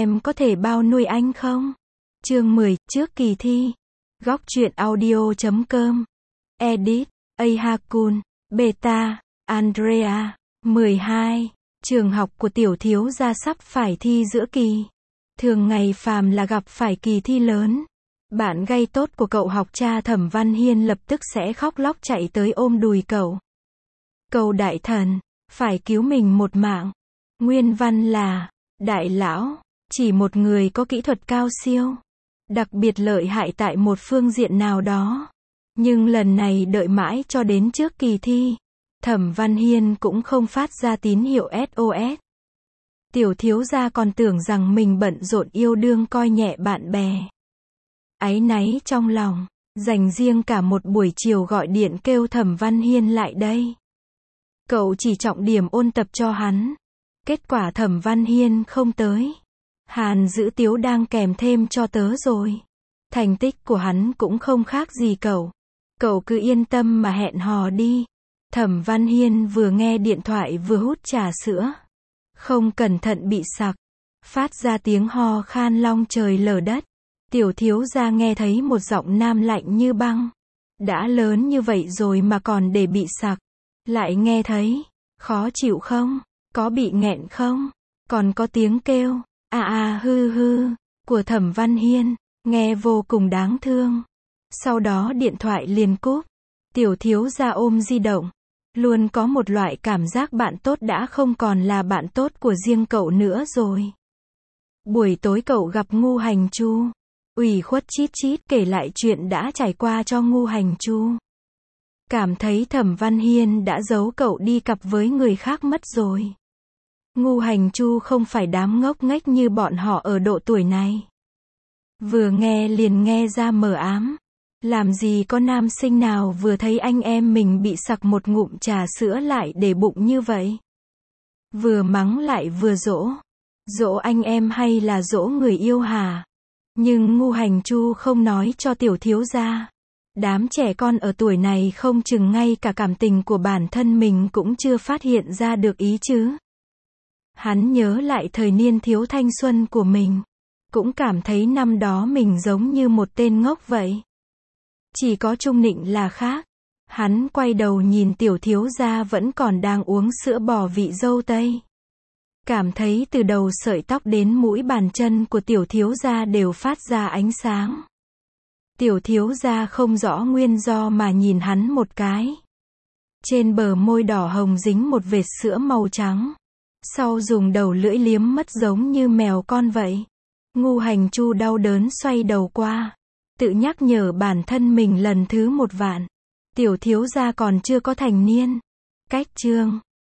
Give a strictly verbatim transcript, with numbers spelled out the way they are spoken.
em có thể bao nuôi anh không? Chương mười, trước kỳ thi. Góc truyện audio chấm com. Edit, Ahakun, Beta, Andrea. mười hai. Trường học của tiểu thiếu gia sắp phải thi giữa kỳ. Thường ngày phàm là gặp phải kỳ thi lớn, bạn gây tốt của cậu học cha Thẩm Văn Hiên lập tức sẽ khóc lóc chạy tới ôm đùi cậu. Cầu đại thần, phải cứu mình một mạng. Nguyên văn là, đại lão, chỉ một người có kỹ thuật cao siêu, đặc biệt lợi hại tại một phương diện nào đó. Nhưng lần này đợi mãi cho đến trước kỳ thi, Thẩm Văn Hiên cũng không phát ra tín hiệu ét ô ét. Tiểu thiếu gia còn tưởng rằng mình bận rộn yêu đương coi nhẹ bạn bè. Áy náy trong lòng, dành riêng cả một buổi chiều gọi điện kêu Thẩm Văn Hiên lại đây. Cậu chỉ trọng điểm ôn tập cho hắn. Kết quả Thẩm Văn Hiên không tới. Hàn Dữ Tiếu đang kèm thêm cho tớ rồi. Thành tích của hắn cũng không khác gì cậu. Cậu cứ yên tâm mà hẹn hò đi. Thẩm Văn Hiên vừa nghe điện thoại vừa hút trà sữa. Không cẩn thận bị sặc. Phát ra tiếng ho khan long trời lở đất. Tiểu thiếu gia nghe thấy một giọng nam lạnh như băng. Đã lớn như vậy rồi mà còn để bị sặc. Lại nghe thấy, khó chịu không? Có bị nghẹn không? Còn có tiếng kêu, à à hư hư, của Thẩm Văn Hiên, nghe vô cùng đáng thương. Sau đó điện thoại liền cúp. Tiểu thiếu gia ôm di động. Luôn có một loại cảm giác bạn tốt đã không còn là bạn tốt của riêng cậu nữa rồi. Buổi tối cậu gặp Ngu Hành Chu. Ủy khuất chít chít kể lại chuyện đã trải qua cho Ngu Hành Chu. Cảm thấy Thẩm Văn Hiên đã giấu cậu đi cặp với người khác mất rồi. Ngu Hành Chu không phải đám ngốc nghếch như bọn họ ở độ tuổi này. Vừa nghe liền nghe ra mờ ám. Làm gì có nam sinh nào vừa thấy anh em mình bị sặc một ngụm trà sữa lại để bụng như vậy. Vừa mắng lại vừa dỗ. Dỗ anh em hay là dỗ người yêu hả? Nhưng Ngu Hành Chu không nói cho tiểu thiếu gia. Đám trẻ con ở tuổi này không chừng ngay cả cảm tình của bản thân mình cũng chưa phát hiện ra được ý chứ. Hắn nhớ lại thời niên thiếu thanh xuân của mình. Cũng cảm thấy năm đó mình giống như một tên ngốc vậy. Chỉ có Trung Nịnh là khác. Hắn quay đầu nhìn tiểu thiếu gia vẫn còn đang uống sữa bò vị dâu tây. Cảm thấy từ đầu sợi tóc đến mũi bàn chân của tiểu thiếu gia đều phát ra ánh sáng. Tiểu thiếu gia không rõ nguyên do mà nhìn hắn một cái. Trên bờ môi đỏ hồng dính một vệt sữa màu trắng. Sau dùng đầu lưỡi liếm mất giống như mèo con vậy. Ngu Hành Chu đau đớn xoay đầu qua. Tự nhắc nhở bản thân mình lần thứ một vạn. Tiểu thiếu gia còn chưa có thành niên. Cách chương